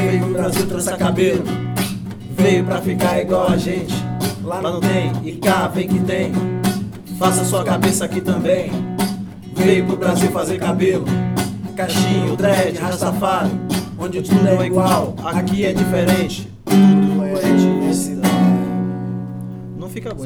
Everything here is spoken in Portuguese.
veio pro Brasil trançar cabelo, veio pra ficar igual a gente. Lá não tem, e cá vem que tem. Faça sua cabeça aqui também. Veio pro Brasil fazer cabelo, cachinho, dread, rastafari. Onde tudo é igual, aqui é diferente. Tudo é diversidade. Não fica bom.